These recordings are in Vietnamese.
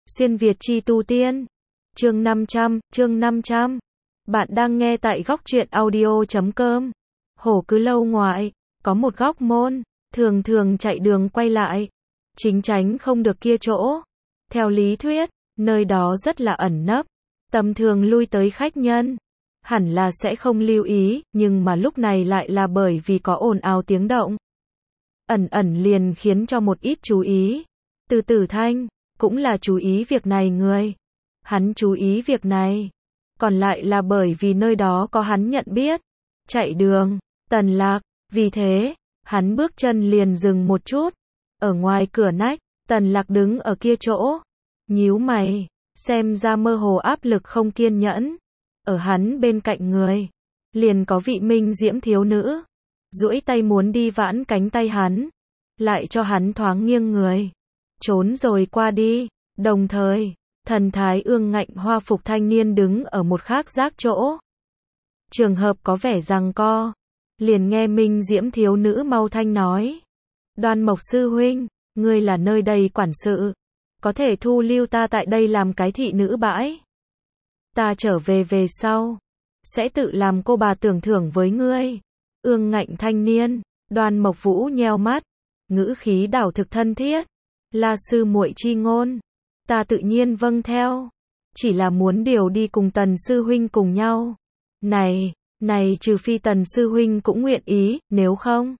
Xuyên Việt chi tu tiên. Chương 500. Bạn đang nghe tại góc truyện audio.com. Hổ cứ lâu ngoại, có một góc môn, thường thường chạy đường quay lại, chính tránh không được kia chỗ. Theo lý thuyết, nơi đó rất là ẩn nấp, tầm thường lui tới khách nhân hẳn là sẽ không lưu ý, nhưng mà lúc này lại là bởi vì có ồn ào tiếng động. Ẩn ẩn liền khiến cho một ít chú ý. Từ Tử Thanh cũng là chú ý việc này người. Hắn chú ý việc này, còn lại là bởi vì nơi đó có hắn nhận biết. Chạy đường, Tần Lạc, vì thế, hắn bước chân liền dừng một chút. Ở ngoài cửa nách, Tần Lạc đứng ở kia chỗ, nhíu mày, xem ra mơ hồ áp lực không kiên nhẫn. Ở hắn bên cạnh người, liền có vị minh diễm thiếu nữ, duỗi tay muốn đi vãn cánh tay hắn, lại cho hắn thoáng nghiêng người, trốn rồi qua đi. Đồng thời, thần thái ương ngạnh hoa phục thanh niên đứng ở một khác giác chỗ. Trường hợp có vẻ giằng co, liền nghe minh diễm thiếu nữ mau thanh nói: Đoan Mộc sư huynh, ngươi là nơi đây quản sự, có thể thu lưu ta tại đây làm cái thị nữ bãi. Ta trở về sau, sẽ tự làm cô bà tưởng thưởng với ngươi. Ương ngạnh thanh niên, Đoan Mộc Vũ nheo mắt, ngữ khí đảo thực thân thiết. La sư muội chi ngôn, ta tự nhiên vâng theo, chỉ là muốn điều đi cùng Tần sư huynh cùng nhau. Này trừ phi Tần sư huynh cũng nguyện ý, nếu không.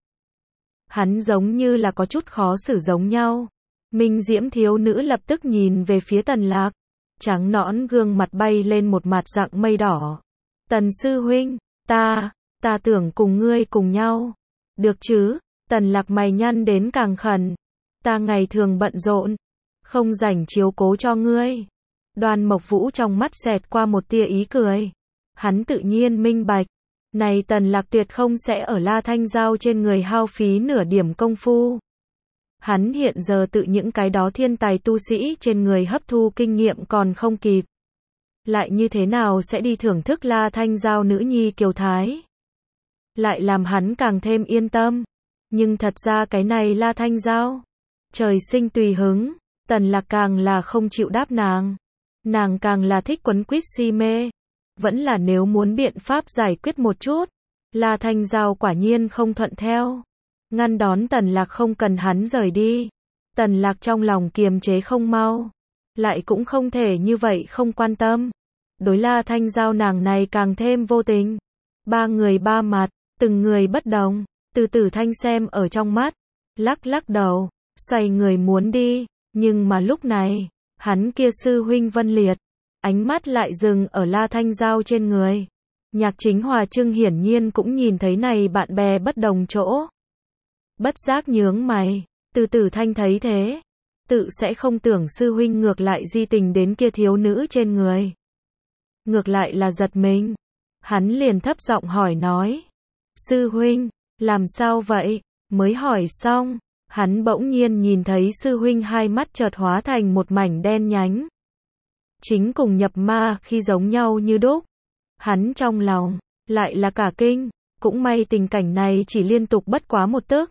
Hắn giống như là có chút khó xử giống nhau. Minh diễm thiếu nữ lập tức nhìn về phía Tần Lạc, trắng nõn gương mặt bay lên một mặt dạng mây đỏ. Tần sư huynh, ta tưởng cùng ngươi cùng nhau. Được chứ? Tần Lạc mày nhăn đến càng khẩn. Ta ngày thường bận rộn, không rảnh chiếu cố cho ngươi. Đoan Mộc Vũ trong mắt xẹt qua một tia ý cười. Hắn tự nhiên minh bạch, này Tần Lạc tuyệt không sẽ ở La Thanh Giao trên người hao phí nửa điểm công phu. Hắn hiện giờ tự những cái đó thiên tài tu sĩ trên người hấp thu kinh nghiệm còn không kịp, lại như thế nào sẽ đi thưởng thức La Thanh Giao nữ nhi kiều thái, lại làm hắn càng thêm yên tâm. Nhưng thật ra cái này La Thanh Giao, trời sinh tùy hứng, Tần Lạc càng là không chịu đáp nàng càng là thích quấn quýt si mê. Vẫn là nếu muốn biện pháp giải quyết một chút, La Thanh Giao quả nhiên không thuận theo, ngăn đón Tần Lạc không cần hắn rời đi. Tần Lạc trong lòng kiềm chế không mau, lại cũng không thể như vậy không quan tâm. Đối La Thanh Giao nàng này càng thêm vô tình. Ba người ba mặt, từng người bất đồng. Từ Tử Thanh xem ở trong mắt, lắc đầu, xoay người muốn đi, nhưng mà lúc này, hắn kia sư huynh Vân Liệt, ánh mắt lại dừng ở La Thanh Giao trên người. Nhạc Chính Hòa Trưng hiển nhiên cũng nhìn thấy này bạn bè bất đồng chỗ, bất giác nhướng mày. Từ Tử Thanh thấy thế, tự sẽ không tưởng sư huynh ngược lại di tình đến kia thiếu nữ trên người, ngược lại là giật mình. Hắn liền thấp giọng hỏi nói: Sư huynh, làm sao vậy? Mới hỏi xong, hắn bỗng nhiên nhìn thấy sư huynh hai mắt chợt hóa thành một mảnh đen nhánh, chính cùng nhập ma khi giống nhau như đúc. Hắn trong lòng lại là cả kinh, cũng may tình cảnh này chỉ liên tục bất quá một tức,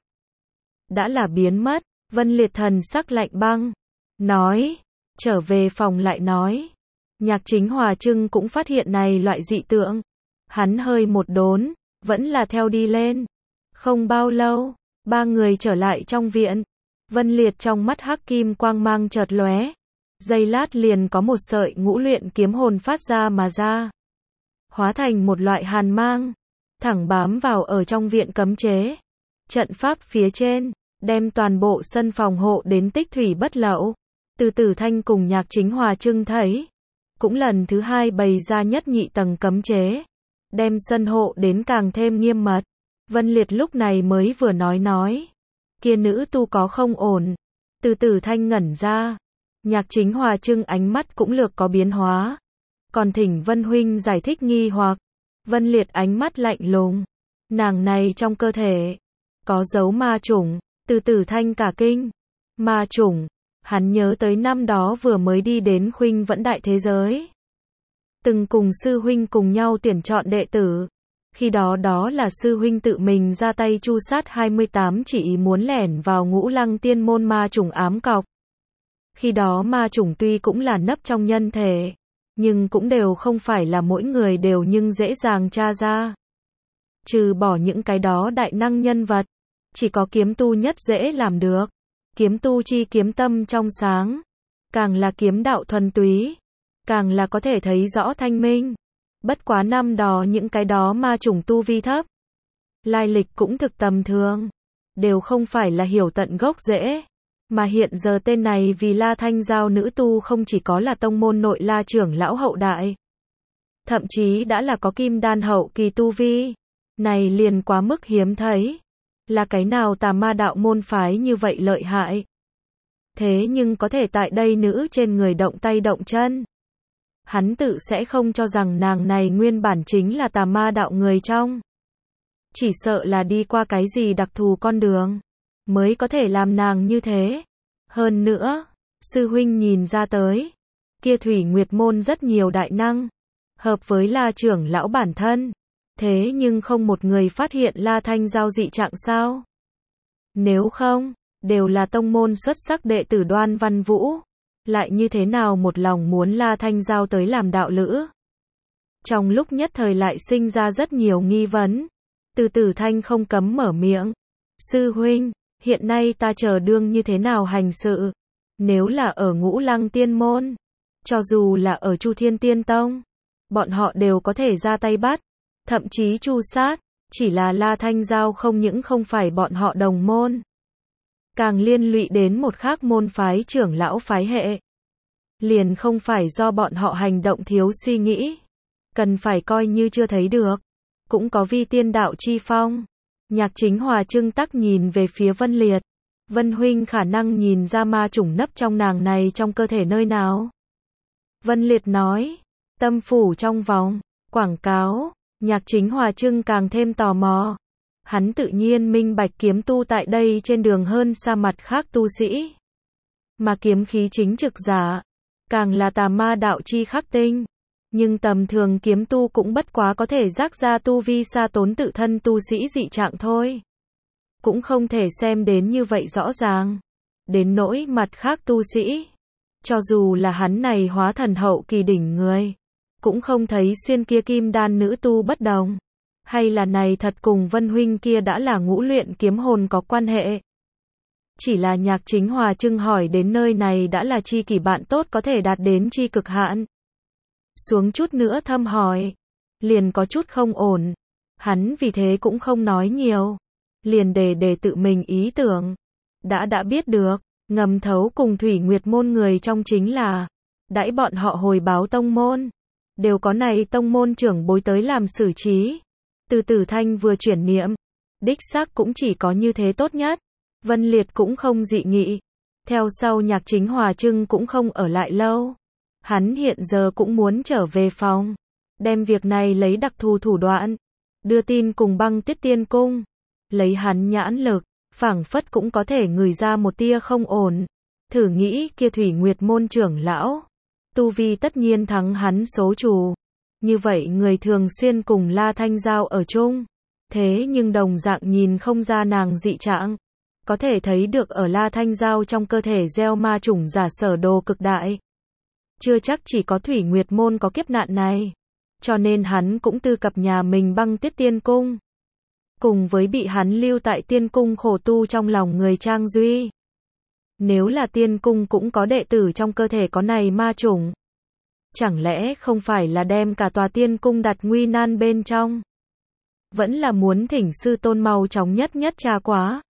đã là biến mất. Vân Liệt thần sắc lạnh băng, nói: trở về phòng lại nói. Nhạc Chính Hòa Trưng cũng phát hiện này loại dị tượng, hắn hơi một đốn, vẫn là theo đi lên. Không bao lâu, ba người trở lại trong viện. Vân Liệt trong mắt hắc kim quang mang chợt lóe, giây lát liền có một sợi ngũ luyện kiếm hồn phát ra mà ra, hóa thành một loại hàn mang, thẳng bám vào ở trong viện cấm chế. Trận pháp phía trên, đem toàn bộ sân phòng hộ đến tích thủy bất lậu. Từ Tử Thanh cùng Nhạc Chính Hòa Trưng thấy, cũng lần thứ hai bày ra nhất nhị tầng cấm chế, đem sân hộ đến càng thêm nghiêm mật. Vân Liệt lúc này mới vừa nói, kia nữ tu có không ổn. Từ Tử Thanh ngẩn ra, Nhạc Chính Hòa Trưng ánh mắt cũng lược có biến hóa, còn thỉnh Vân huynh giải thích nghi hoặc. Vân Liệt ánh mắt lạnh lùng, nàng này trong cơ thể có dấu ma chủng. Từ Tử Thanh cả kinh. Ma chủng? Hắn nhớ tới năm đó vừa mới đi đến Khuynh Vẫn Đại thế giới, từng cùng sư huynh cùng nhau tuyển chọn đệ tử. Khi đó là sư huynh tự mình ra tay chu sát 28 chỉ ý muốn lẻn vào Ngũ Lăng Tiên môn ma chủng ám cọc. Khi đó ma chủng tuy cũng là nấp trong nhân thể, nhưng cũng đều không phải là mỗi người đều nhưng dễ dàng tra ra. Trừ bỏ những cái đó đại năng nhân vật, chỉ có kiếm tu nhất dễ làm được. Kiếm tu chi kiếm tâm trong sáng, càng là kiếm đạo thuần túy, càng là có thể thấy rõ thanh minh. Bất quá năm đó những cái đó ma chủng tu vi thấp, lai lịch cũng thực tầm thường, đều không phải là hiểu tận gốc rễ. Mà hiện giờ tên này vì La Thanh Giao nữ tu không chỉ có là tông môn nội La trưởng lão hậu đại, thậm chí đã là có kim đan hậu kỳ tu vi. Này liền quá mức hiếm thấy. Là cái nào tà ma đạo môn phái như vậy lợi hại? Thế nhưng có thể tại đây nữ trên người động tay động chân. Hắn tự sẽ không cho rằng nàng này nguyên bản chính là tà ma đạo người trong. Chỉ sợ là đi qua cái gì đặc thù con đường, mới có thể làm nàng như thế. Hơn nữa, sư huynh nhìn ra tới, kia Thủy Nguyệt môn rất nhiều đại năng, hợp với La trưởng lão bản thân. Thế nhưng không một người phát hiện La Thanh Giao dị trạng sao? Nếu không, đều là tông môn xuất sắc đệ tử Đoan Văn Vũ, lại như thế nào một lòng muốn La Thanh Giao tới làm đạo lữ? Trong lúc nhất thời lại sinh ra rất nhiều nghi vấn. Từ Tử Thanh không cấm mở miệng. Sư huynh, hiện nay ta chờ đương như thế nào hành sự? Nếu là ở Ngũ Lăng Tiên Môn, cho dù là ở Chu Thiên Tiên Tông, bọn họ đều có thể ra tay bắt, thậm chí tru sát. Chỉ là La Thanh Giao không những không phải bọn họ đồng môn, càng liên lụy đến một khác môn phái trưởng lão phái hệ. Liền không phải do bọn họ hành động thiếu suy nghĩ, cần phải coi như chưa thấy được. Cũng có vi tiên đạo chi phong. Nhạc Chính Hòa trưng tắc nhìn về phía Vân Liệt. Vân huynh khả năng nhìn ra ma chủng nấp trong nàng này trong cơ thể nơi nào? Vân Liệt nói, tâm phủ trong vòng, quảng cáo. Nhạc Chính Hòa trưng càng thêm tò mò. Hắn tự nhiên minh bạch kiếm tu tại đây trên đường hơn xa mặt khác tu sĩ. Mà kiếm khí chính trực giả, càng là tà ma đạo chi khắc tinh. Nhưng tầm thường kiếm tu cũng bất quá có thể rác ra tu vi xa tốn tự thân tu sĩ dị trạng thôi. Cũng không thể xem đến như vậy rõ ràng. Đến nỗi mặt khác tu sĩ, cho dù là hắn này hóa thần hậu kỳ đỉnh người, cũng không thấy xuyên kia kim đan nữ tu bất đồng. Hay là này thật cùng Vân huynh kia đã là ngũ luyện kiếm hồn có quan hệ? Chỉ là Nhạc Chính Hòa trưng hỏi đến nơi này đã là chi kỷ bạn tốt có thể đạt đến chi cực hạn. Xuống chút nữa thâm hỏi, liền có chút không ổn. Hắn vì thế cũng không nói nhiều, liền để tự mình ý tưởng. Đã biết được, ngầm thấu cùng Thủy Nguyệt môn người trong chính là, đãi bọn họ hồi báo tông môn, đều có này tông môn trưởng bối tới làm xử trí. Từ Tử Thanh vừa chuyển niệm, đích xác cũng chỉ có như thế tốt nhất. Vân Liệt cũng không dị nghị. Theo sau Nhạc Chính Hòa trưng cũng không ở lại lâu. Hắn hiện giờ cũng muốn trở về phòng, đem việc này lấy đặc thù thủ đoạn, đưa tin cùng Băng Tuyết Tiên Cung. Lấy hắn nhãn lực, phảng phất cũng có thể ngửi ra một tia không ổn. Thử nghĩ kia Thủy Nguyệt môn trưởng lão, tu vi tất nhiên thắng hắn số chủ. Như vậy người thường xuyên cùng La Thanh Giao ở chung, thế nhưng đồng dạng nhìn không ra nàng dị trạng. Có thể thấy được ở La Thanh Giao trong cơ thể gieo ma chủng giả sở đồ cực đại. Chưa chắc chỉ có Thủy Nguyệt môn có kiếp nạn này. Cho nên hắn cũng tư cập nhà mình Băng Tuyết Tiên Cung. Cùng với bị hắn lưu tại Tiên Cung khổ tu trong lòng người Trang Duy. Nếu là Tiên Cung cũng có đệ tử trong cơ thể có này ma chủng, chẳng lẽ không phải là đem cả tòa Tiên Cung đặt nguy nan bên trong? Vẫn là muốn thỉnh sư tôn mau chóng nhất tra quá,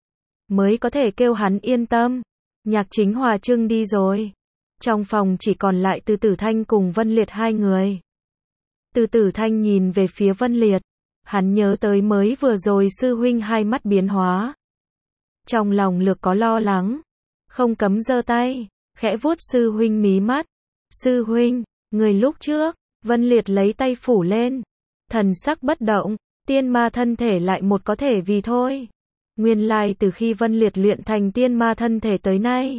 mới có thể kêu hắn yên tâm. Nhạc Chính Hòa trưng đi rồi. Trong phòng chỉ còn lại Từ Tử Thanh cùng Vân Liệt hai người. Từ Tử Thanh nhìn về phía Vân Liệt. Hắn nhớ tới mới vừa rồi sư huynh hai mắt biến hóa. Trong lòng lược có lo lắng. Không cấm giơ tay, khẽ vuốt sư huynh mí mắt. Sư huynh, người lúc trước. Vân Liệt lấy tay phủ lên. Thần sắc bất động, tiên ma thân thể lại một có thể vì thôi. Nguyên lai từ khi Vân Liệt luyện thành tiên ma thân thể tới nay,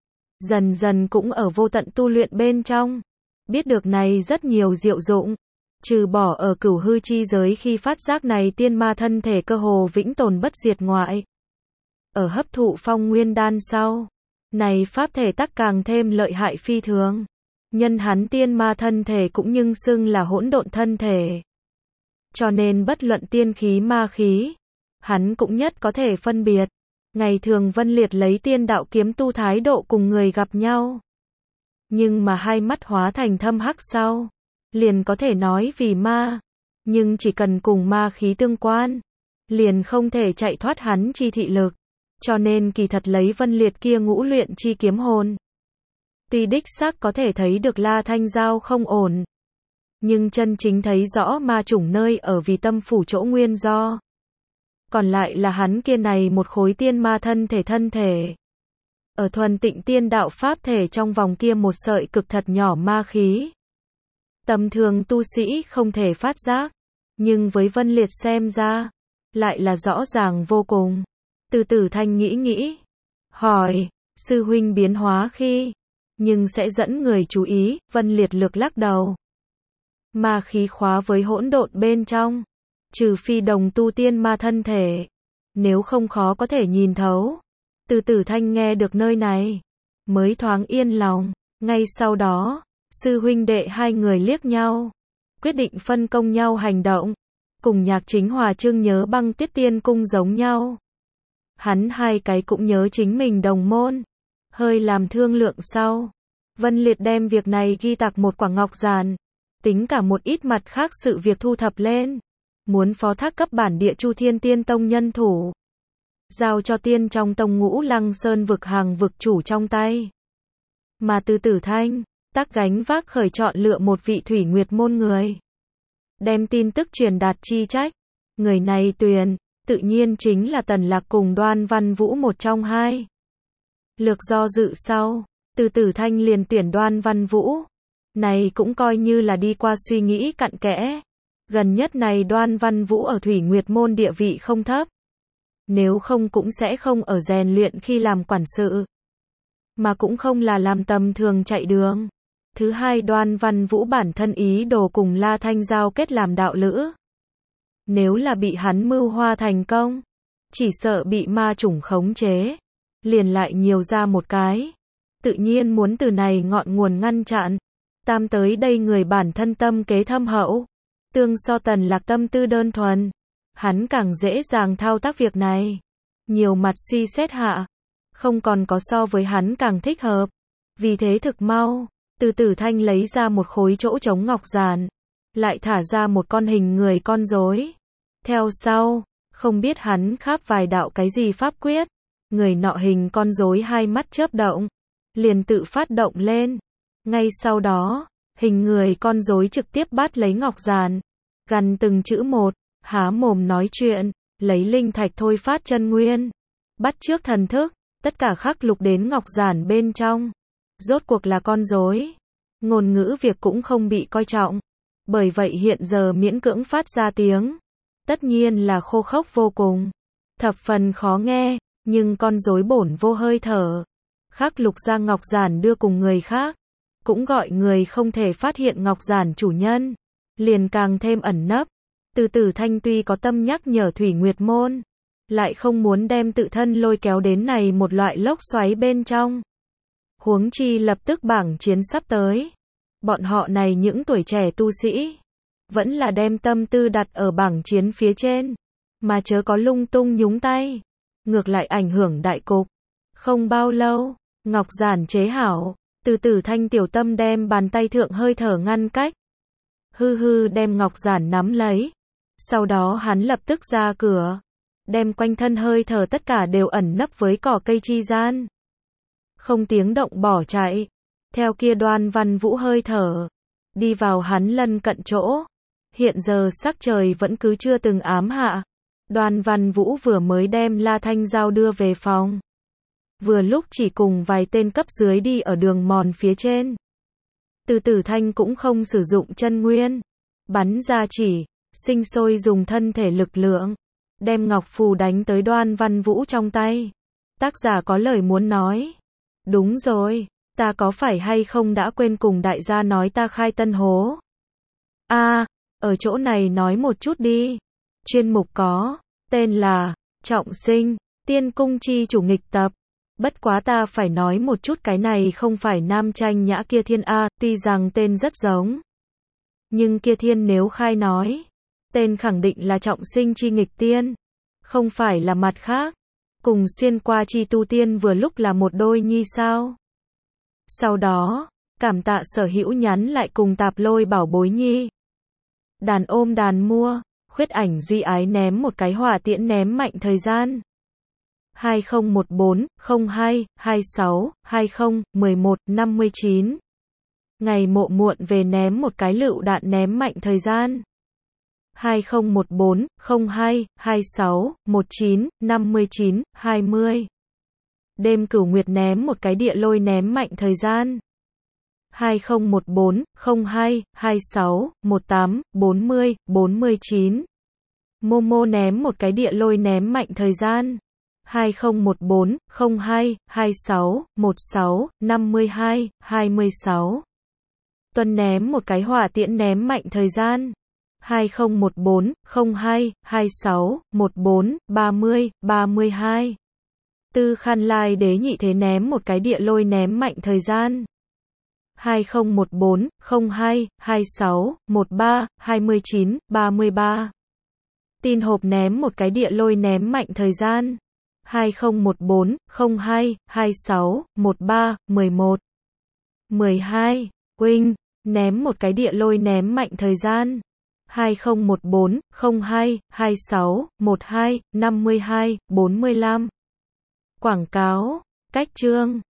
dần dần cũng ở vô tận tu luyện bên trong. Biết được này rất nhiều diệu dụng. Trừ bỏ ở cửu hư chi giới khi phát giác này tiên ma thân thể cơ hồ vĩnh tồn bất diệt ngoại. Ở hấp thụ phong nguyên đan sau, Này pháp thể tắc càng thêm lợi hại phi thường. Nhân hắn tiên ma thân thể cũng nhưng xưng là hỗn độn thân thể. Cho nên bất luận tiên khí ma khí, hắn cũng nhất có thể phân biệt. Ngày thường Vân Liệt lấy tiên đạo kiếm tu thái độ cùng người gặp nhau. Nhưng mà hai mắt hóa thành thâm hắc sau, liền có thể nói vì ma. Nhưng chỉ cần cùng ma khí tương quan, liền không thể chạy thoát hắn chi thị lực. Cho nên kỳ thật lấy Vân Liệt kia ngũ luyện chi kiếm hồn. Tuy đích xác có thể thấy được La Thanh Giao không ổn. Nhưng chân chính thấy rõ ma chủng nơi ở vì tâm phủ chỗ nguyên do. Còn lại là hắn kia này một khối tiên ma thân thể. Ở thuần tịnh tiên đạo pháp thể trong vòng kia một sợi cực thật nhỏ ma khí. Tầm thường tu sĩ không thể phát giác. Nhưng với Vân Liệt xem ra, lại là rõ ràng vô cùng. Từ Tử Thanh nghĩ, hỏi, sư huynh biến hóa khi, nhưng sẽ dẫn người chú ý, Vân Liệt lược lắc đầu. Ma khí khóa với hỗn độn bên trong, trừ phi đồng tu tiên ma thân thể, nếu không khó có thể nhìn thấu. Từ Tử Thanh nghe được nơi này, mới thoáng yên lòng, ngay sau đó, sư huynh đệ hai người liếc nhau, quyết định phân công nhau hành động, cùng Nhạc Chính Hòa Trương nhớ Băng Tuyết Tiên Cung giống nhau. Hắn hai cái cũng nhớ chính mình đồng môn, hơi làm thương lượng sau. Vân Liệt đem việc này ghi tạc một quả ngọc giản, tính cả một ít mặt khác sự việc thu thập lên, muốn phó thác cấp bản địa Chu Thiên Tiên Tông nhân thủ, giao cho tiên trong tông Ngũ Lăng Sơn vực hàng vực chủ trong tay. Mà Từ Tử Thanh, tắc gánh vác khởi chọn lựa một vị Thủy Nguyệt môn người, đem tin tức truyền đạt chi trách. Người này tự nhiên chính là Tần Lạc cùng Đoan Văn Vũ một trong hai. Lược do dự sau, Từ Tử Thanh liền tuyển Đoan Văn Vũ. Này cũng coi như là đi qua suy nghĩ cặn kẽ. Gần nhất này Đoan Văn Vũ ở Thủy Nguyệt môn địa vị không thấp. Nếu không cũng sẽ không ở rèn luyện khi làm quản sự. Mà cũng không là làm tầm thường chạy đường. Thứ hai, Đoan Văn Vũ bản thân ý đồ cùng La Thanh Giao kết làm đạo lữ. Nếu là bị hắn mưu hoa thành công, chỉ sợ bị ma chủng khống chế, liền lại nhiều ra một cái. Tự nhiên muốn từ này ngọn nguồn ngăn chặn. Tam tới đây người bản thân tâm kế thâm hậu, tương so Tần Lạc tâm tư đơn thuần, hắn càng dễ dàng thao tác việc này. Nhiều mặt suy xét hạ, không còn có so với hắn càng thích hợp. Vì thế thực mau, Từ Tử Thanh lấy ra một khối chỗ trống ngọc giản, lại thả ra một con hình người con rối. Theo sau, không biết hắn kháp vài đạo cái gì pháp quyết, người nọ hình con rối hai mắt chớp động, liền tự phát động lên. Ngay sau đó, hình người con rối trực tiếp bắt lấy ngọc giản, gằn từng chữ một, há mồm nói chuyện, lấy linh thạch thôi phát chân nguyên, bắt chước thần thức, tất cả khắc lục đến ngọc giản bên trong. Rốt cuộc là con rối, ngôn ngữ việc cũng không bị coi trọng, bởi vậy hiện giờ miễn cưỡng phát ra tiếng, tất nhiên là khô khốc vô cùng, thập phần khó nghe, nhưng con rối bổn vô hơi thở, khắc lục ra ngọc giản đưa cùng người khác, cũng gọi người không thể phát hiện ngọc giản chủ nhân, liền càng thêm ẩn nấp. Từ Tử Thanh tuy có tâm nhắc nhở Thủy Nguyệt môn, lại không muốn đem tự thân lôi kéo đến này một loại lốc xoáy bên trong. Huống chi lập tức bảng chiến sắp tới, bọn họ này những tuổi trẻ tu sĩ, vẫn là đem tâm tư đặt ở bảng chiến phía trên, mà chớ có lung tung nhúng tay, ngược lại ảnh hưởng đại cục. Không bao lâu, ngọc giản chế hảo, Từ Tử Thanh tiểu tâm đem bàn tay thượng hơi thở ngăn cách, đem ngọc giản nắm lấy. Sau đó hắn lập tức ra cửa, đem quanh thân hơi thở tất cả đều ẩn nấp với cỏ cây chi gian, không tiếng động bỏ chạy. Theo kia Đoan Văn Vũ hơi thở, đi vào hắn lân cận chỗ. Hiện giờ sắc trời vẫn cứ chưa từng ám hạ. Đoan Văn Vũ vừa mới đem La Thanh Giao đưa về phòng. Vừa lúc chỉ cùng vài tên cấp dưới đi ở đường mòn phía trên. Từ Tử Thanh cũng không sử dụng chân nguyên, bắn ra chỉ, sinh sôi dùng thân thể lực lượng, đem ngọc phù đánh tới Đoan Văn Vũ trong tay. Tác giả có lời muốn nói. Đúng rồi, ta có phải hay không đã quên cùng đại gia nói ta khai tân hố? Ở chỗ này nói một chút đi. Chuyên mục có tên là Trọng Sinh, Tiên Cung chi chủ nghịch tập. Bất quá ta phải nói một chút, cái này không phải Nam Tranh Nhã kia thiên A, tuy rằng tên rất giống. Nhưng kia thiên nếu khai nói, tên khẳng định là trọng sinh chi nghịch tiên, không phải là mặt khác. Cùng xuyên qua chi tu tiên vừa lúc là một đôi nhi sao. Sau đó, cảm tạ Sở Hữu nhắn lại cùng Tạp Lôi bảo bối nhi. Đàn ôm đàn mua, khuyết ảnh duy ái ném một cái hỏa tiễn ném mạnh thời gian. 2014, 02, 26, 20, 11, 59. Ngày mộ muộn về ném một cái lựu đạn ném mạnh thời gian. 2014, 02, 26, 19, 59, 20. Đêm Cửu Nguyệt ném một cái địa lôi ném mạnh thời gian. 2014, 02, 26, 18, 40, 49. Momo ném một cái địa lôi ném mạnh thời gian. 2014, 02, 26, 16, 52, 26. Tuần ném một cái hỏa tiễn ném mạnh thời gian. 2014, 02, 26, 14, 30, 32. Tư Khan Lai Đế Nhị Thế ném một cái địa lôi ném mạnh thời gian. 2014, 02, 26, 13, 29, 33. Tin Hộp ném một cái địa lôi ném mạnh thời gian. 2014, 02, 26, 13, 11, 12. Huynh ném một cái địa lôi ném mạnh thời gian. 2014, 02, 26, 12, 52, 45. Quảng cáo, cách chương.